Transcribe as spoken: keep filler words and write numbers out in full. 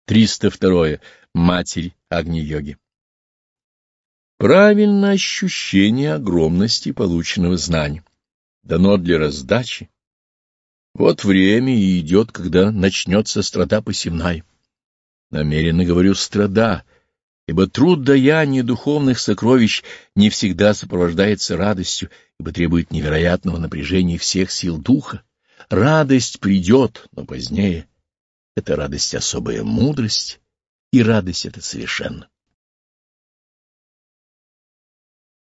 триста второе. Матерь Агни-йоги. Правильное ощущение огромности полученного знания дано для раздачи. Вот время и идет, когда начнется страда посевная. Намеренно говорю «страда», ибо труд даяния духовных сокровищ не всегда сопровождается радостью, ибо требует невероятного напряжения всех сил духа. Радость придет, но позднее. Это радость — особая мудрость, и радость эта совершенна.